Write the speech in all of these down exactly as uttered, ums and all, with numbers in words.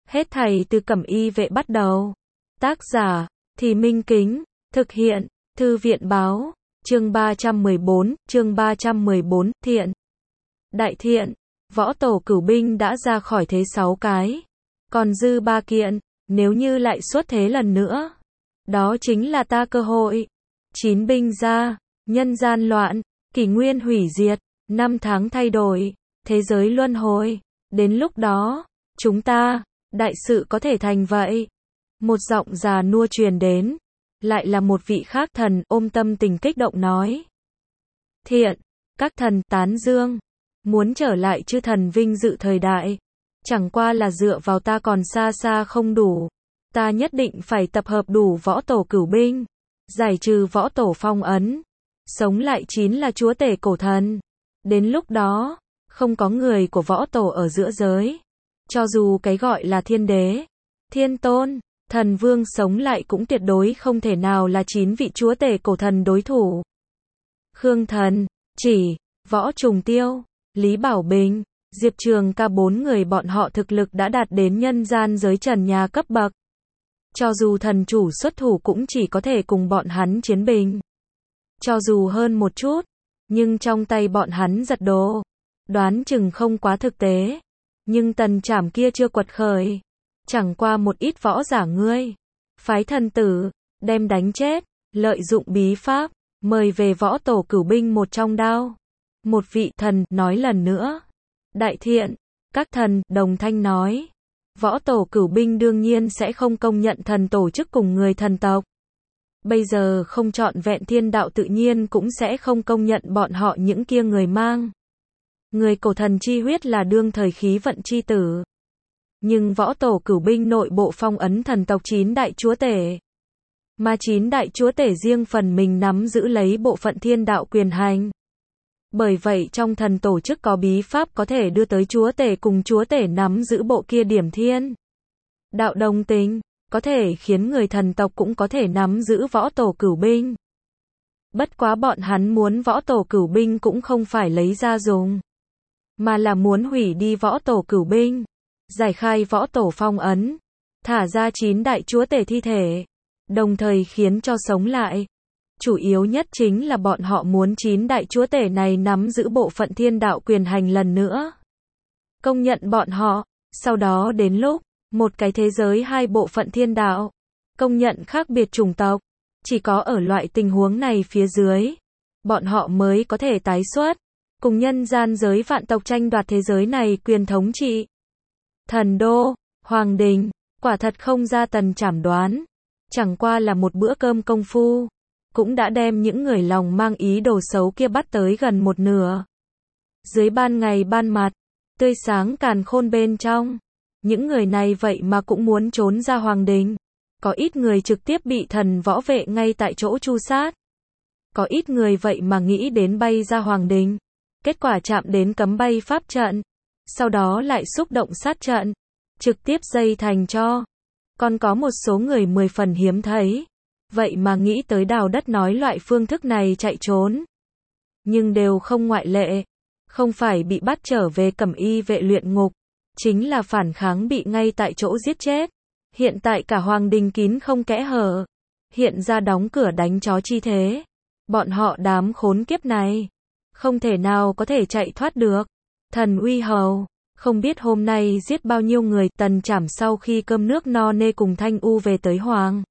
Hết thảy từ Cẩm Y vệ bắt đầu. Tác giả, Thì Minh Kính, thực hiện, Thư viện báo, chương ba trăm mười bốn, chương ba trăm mười bốn, thiện. Đại thiện, võ tổ cửu binh đã ra khỏi thế sáu cái. Còn dư ba kiện, nếu như lại xuất thế lần nữa, đó chính là ta cơ hội. Chín binh ra, nhân gian loạn, kỷ nguyên hủy diệt, năm tháng thay đổi, thế giới luân hồi. Đến lúc đó, chúng ta, đại sự có thể thành vậy. Một giọng già nua truyền đến, lại là một vị khác thần ôm tâm tình kích động nói. Thiện, các thần tán dương, muốn trở lại chư thần vinh dự thời đại, chẳng qua là dựa vào ta còn xa xa không đủ. Ta nhất định phải tập hợp đủ võ tổ cửu binh, giải trừ võ tổ phong ấn, sống lại chín là chúa tể cổ thần. Đến lúc đó, không có người của võ tổ ở giữa giới. Cho dù cái gọi là thiên đế, thiên tôn, thần vương sống lại cũng tuyệt đối không thể nào là chín vị chúa tể cổ thần đối thủ. Khương Thần, Chỉ, Võ Trùng Tiêu, Lý Bảo Bình, Diệp Trường Ca bốn người bọn họ thực lực đã đạt đến nhân gian giới trần nhà cấp bậc. Cho dù thần chủ xuất thủ cũng chỉ có thể cùng bọn hắn chiến bình. Cho dù hơn một chút, nhưng trong tay bọn hắn giật đồ, đoán chừng không quá thực tế. Nhưng tần trảm kia chưa quật khởi, chẳng qua một ít võ giả ngươi, phái thần tử, đem đánh chết, lợi dụng bí pháp, mời về võ tổ cửu binh một trong đao. Một vị thần nói lần nữa. Đại thiện, các thần đồng thanh nói. Võ tổ cửu binh đương nhiên sẽ không công nhận thần tổ chức cùng người thần tộc. Bây giờ không trọn vẹn thiên đạo tự nhiên cũng sẽ không công nhận bọn họ những kia người mang. Người cổ thần chi huyết là đương thời khí vận chi tử. Nhưng võ tổ cửu binh nội bộ phong ấn thần tộc chín đại chúa tể. Mà chín đại chúa tể riêng phần mình nắm giữ lấy bộ phận thiên đạo quyền hành. Bởi vậy trong thần tổ chức có bí pháp có thể đưa tới chúa tể cùng chúa tể nắm giữ bộ kia điểm thiên đạo đồng tính, có thể khiến người thần tộc cũng có thể nắm giữ võ tổ cửu binh. Bất quá bọn hắn muốn võ tổ cửu binh cũng không phải lấy ra dùng, mà là muốn hủy đi võ tổ cửu binh, giải khai võ tổ phong ấn, thả ra chín đại chúa tể thi thể, đồng thời khiến cho sống lại. Chủ yếu nhất chính là bọn họ muốn chín đại chúa tể này nắm giữ bộ phận thiên đạo quyền hành lần nữa. Công nhận bọn họ, sau đó đến lúc, một cái thế giới hai bộ phận thiên đạo, công nhận khác biệt chủng tộc. Chỉ có ở loại tình huống này phía dưới, bọn họ mới có thể tái xuất, cùng nhân gian giới vạn tộc tranh đoạt thế giới này quyền thống trị. Thần đô, Hoàng đình, quả thật không ra tần trảm đoán, chẳng qua là một bữa cơm công phu, cũng đã đem những người lòng mang ý đồ xấu kia bắt tới gần một nửa. Dưới ban ngày ban mặt, tươi sáng càn khôn bên trong, những người này vậy mà cũng muốn trốn ra Hoàng đình. Có ít người trực tiếp bị thần võ vệ ngay tại chỗ tru sát. Có ít người vậy mà nghĩ đến bay ra Hoàng đình. Kết quả chạm đến cấm bay pháp trận. Sau đó lại xúc động sát trận. Trực tiếp dây thành cho. Còn có một số người mười phần hiếm thấy. Vậy mà nghĩ tới đào đất nói loại phương thức này chạy trốn. Nhưng đều không ngoại lệ. Không phải bị bắt trở về Cẩm Y vệ luyện ngục. Chính là phản kháng bị ngay tại chỗ giết chết. Hiện tại cả Hoàng đình kín không kẽ hở. Hiện ra đóng cửa đánh chó chi thế. Bọn họ đám khốn kiếp này. Không thể nào có thể chạy thoát được. Thần uy hầu. Không biết hôm nay giết bao nhiêu người. Tần trảm sau khi cơm nước no nê cùng Thanh U về tới Hoàng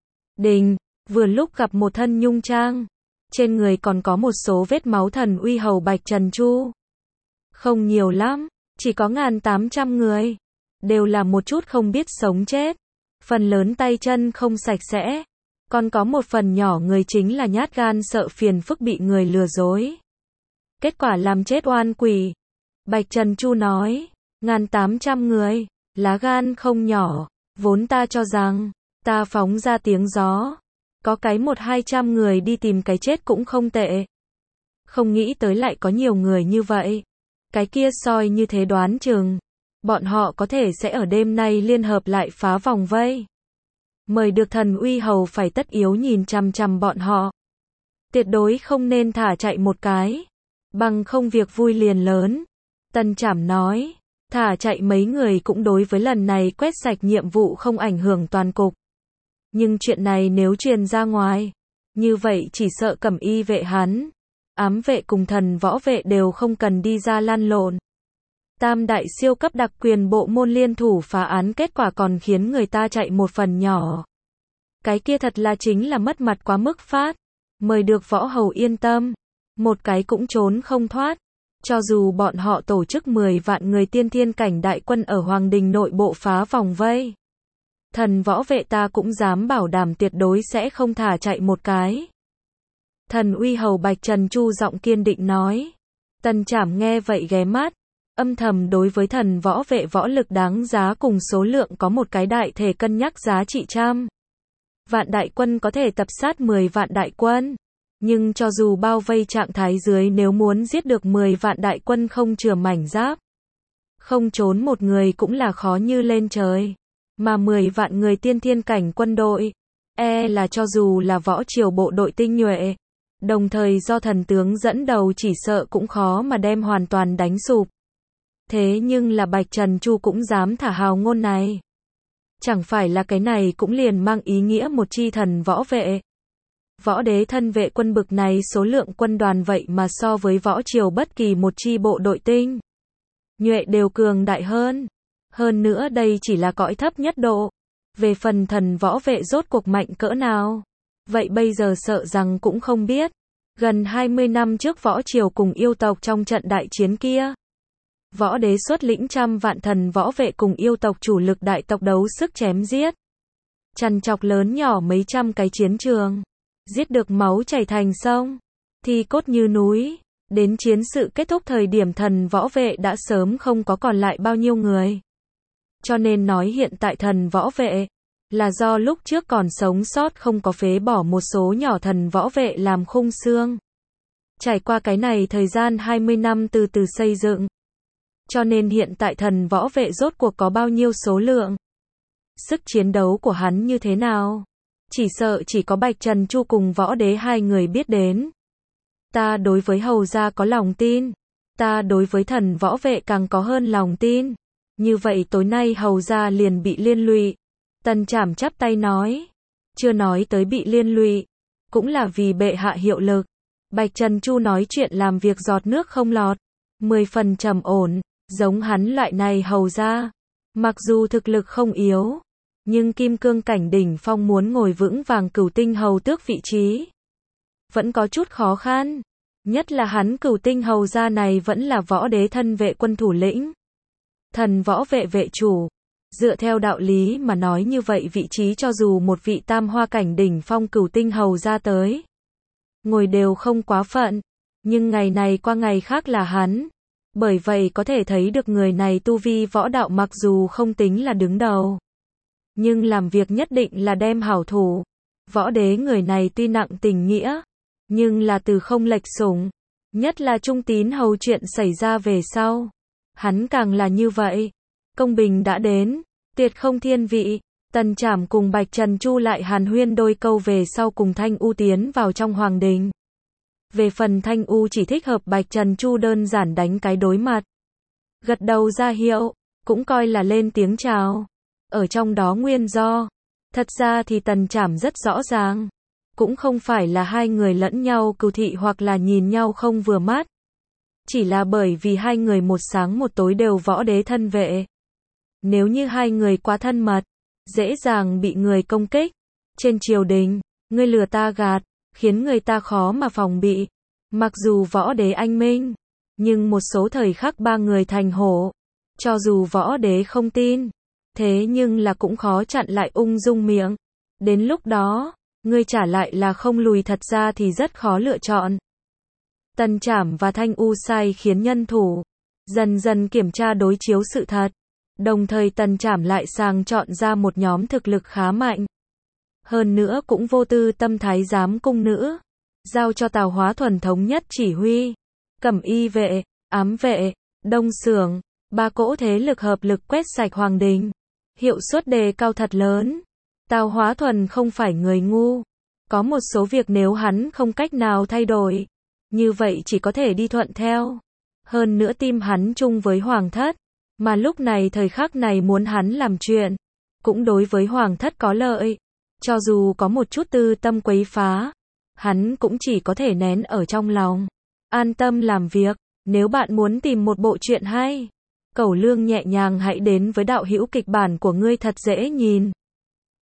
đình. Vừa lúc gặp một thân nhung trang. Trên người còn có một số vết máu. Thần uy hầu Bạch Trần Chu. Không nhiều lắm. Chỉ có ngàn tám trăm người. Đều là một chút không biết sống chết. Phần lớn tay chân không sạch sẽ. Còn có một phần nhỏ người chính là nhát gan sợ phiền phức bị người lừa dối. Kết quả làm chết oan quỷ. Bạch Trần Chu nói. Ngàn tám trăm người. Lá gan không nhỏ. Vốn ta cho rằng. Ta phóng ra tiếng gió. Có cái một hai trăm người đi tìm cái chết cũng không tệ. Không nghĩ tới lại có nhiều người như vậy. Cái kia soi như thế đoán chừng. Bọn họ có thể sẽ ở đêm nay liên hợp lại phá vòng vây. Mời được thần uy hầu phải tất yếu nhìn chằm chằm bọn họ. Tuyệt đối không nên thả chạy một cái. Bằng không việc vui liền lớn. Tần trảm nói. Thả chạy mấy người cũng đối với lần này quét sạch nhiệm vụ không ảnh hưởng toàn cục. Nhưng chuyện này nếu truyền ra ngoài, như vậy chỉ sợ cẩm y vệ hắn, ám vệ cùng thần võ vệ đều không cần đi ra lăn lộn. Tam đại siêu cấp đặc quyền bộ môn liên thủ phá án kết quả còn khiến người ta chạy một phần nhỏ. Cái kia thật là chính là mất mặt quá mức phát. Mời được Võ Hầu yên tâm. Một cái cũng trốn không thoát. Cho dù bọn họ tổ chức mười vạn người tiên thiên cảnh đại quân ở Hoàng Đình nội bộ phá vòng vây. Thần võ vệ ta cũng dám bảo đảm tuyệt đối sẽ không thả chạy một cái. Thần uy hầu Bạch Trần Chu giọng kiên định nói. Tần Trảm nghe vậy ghé mắt. Âm thầm đối với thần võ vệ võ lực đáng giá cùng số lượng có một cái đại thể cân nhắc giá trị trăm. Vạn đại quân có thể tập sát mười vạn đại quân. Nhưng cho dù bao vây trạng thái dưới nếu muốn giết được mười vạn đại quân không chừa mảnh giáp. Không trốn một người cũng là khó như lên trời. Mà mười vạn người tiên thiên cảnh quân đội. E là cho dù là võ triều bộ đội tinh nhuệ. Đồng thời do thần tướng dẫn đầu chỉ sợ cũng khó mà đem hoàn toàn đánh sụp. Thế nhưng là Bạch Trần Chu cũng dám thả hào ngôn này. Chẳng phải là cái này cũng liền mang ý nghĩa một chi thần võ vệ. Võ đế thân vệ quân bực này số lượng quân đoàn vậy mà so với võ triều bất kỳ một chi bộ đội tinh nhuệ đều cường đại hơn. Hơn nữa đây chỉ là cõi thấp nhất độ. Về phần thần võ vệ rốt cuộc mạnh cỡ nào, vậy bây giờ sợ rằng cũng không biết. Gần hai mươi năm trước võ triều cùng yêu tộc trong trận đại chiến kia. Võ đế xuất lĩnh trăm vạn thần võ vệ cùng yêu tộc chủ lực đại tộc đấu sức chém giết. Trằn trọc lớn nhỏ mấy trăm cái chiến trường. Giết được máu chảy thành sông. Thi cốt như núi. Đến chiến sự kết thúc thời điểm thần võ vệ đã sớm không có còn lại bao nhiêu người. Cho nên nói hiện tại thần võ vệ là do lúc trước còn sống sót không có phế bỏ một số nhỏ thần võ vệ làm khung xương. Trải qua cái này thời gian hai mươi năm từ từ xây dựng. Cho nên hiện tại thần võ vệ rốt cuộc có bao nhiêu số lượng. Sức chiến đấu của hắn như thế nào? Chỉ sợ chỉ có Bạch Trần Chu cùng võ đế hai người biết đến. Ta đối với hầu gia có lòng tin. Ta đối với thần võ vệ càng có hơn lòng tin. Như vậy tối nay hầu gia liền bị liên lụy. Tần Trảm chắp tay nói. Chưa nói tới bị liên lụy. Cũng là vì bệ hạ hiệu lực. Bạch Trần Chu nói chuyện làm việc giọt nước không lọt. Mười phần trầm ổn. Giống hắn loại này hầu gia. Mặc dù thực lực không yếu. Nhưng kim cương cảnh đỉnh phong muốn ngồi vững vàng cửu tinh hầu tước vị trí. Vẫn có chút khó khăn. Nhất là hắn cửu tinh hầu gia này vẫn là võ đế thân vệ quân thủ lĩnh. Thần võ vệ vệ chủ. Dựa theo đạo lý mà nói như vậy vị trí cho dù một vị tam hoa cảnh đỉnh phong cửu tinh hầu ra tới. Ngồi đều không quá phận. Nhưng ngày này qua ngày khác là hắn. Bởi vậy có thể thấy được người này tu vi võ đạo mặc dù không tính là đứng đầu. Nhưng làm việc nhất định là đem hảo thủ. Võ đế người này tuy nặng tình nghĩa. Nhưng là từ không lệch sủng. Nhất là trung tín hầu chuyện xảy ra về sau. Hắn càng là như vậy. Công bình đã đến. Tuyệt không thiên vị. Tần Trảm cùng Bạch Trần Chu lại hàn huyên đôi câu về sau cùng Thanh U tiến vào trong hoàng đình. Về phần Thanh U chỉ thích hợp Bạch Trần Chu đơn giản đánh cái đối mặt. Gật đầu ra hiệu. Cũng coi là lên tiếng chào. Ở trong đó nguyên do. Thật ra thì Tần Trảm rất rõ ràng. Cũng không phải là hai người lẫn nhau cừu thị hoặc là nhìn nhau không vừa mắt. Chỉ là bởi vì hai người một sáng một tối đều võ đế thân vệ. Nếu như hai người quá thân mật, dễ dàng bị người công kích. Trên triều đình, ngươi lừa ta gạt, khiến người ta khó mà phòng bị. Mặc dù võ đế anh minh, nhưng một số thời khắc ba người thành hổ. Cho dù võ đế không tin, thế nhưng là cũng khó chặn lại ung dung miệng. Đến lúc đó, ngươi trả lại là không lùi thật ra thì rất khó lựa chọn. Tần Trảm và Thanh U sai khiến nhân thủ dần dần kiểm tra đối chiếu sự thật. Đồng thời Tần Trảm lại sàng chọn ra một nhóm thực lực khá mạnh. Hơn nữa cũng vô tư tâm thái giám cung nữ. Giao cho Tào Hóa Thuần thống nhất chỉ huy. Cẩm y vệ, ám vệ, đông xưởng. Ba cỗ thế lực hợp lực quét sạch hoàng đình. Hiệu suất đề cao thật lớn. Tào Hóa Thuần không phải người ngu. Có một số việc nếu hắn không cách nào thay đổi. Như vậy chỉ có thể đi thuận theo. Hơn nữa tim hắn chung với hoàng thất. Mà lúc này thời khắc này muốn hắn làm chuyện, cũng đối với hoàng thất có lợi. Cho dù có một chút tư tâm quấy phá, hắn cũng chỉ có thể nén ở trong lòng. An tâm làm việc, nếu bạn muốn tìm một bộ truyện hay, Cẩu Lương nhẹ nhàng hãy đến với đạo hữu kịch bản của ngươi thật dễ nhìn.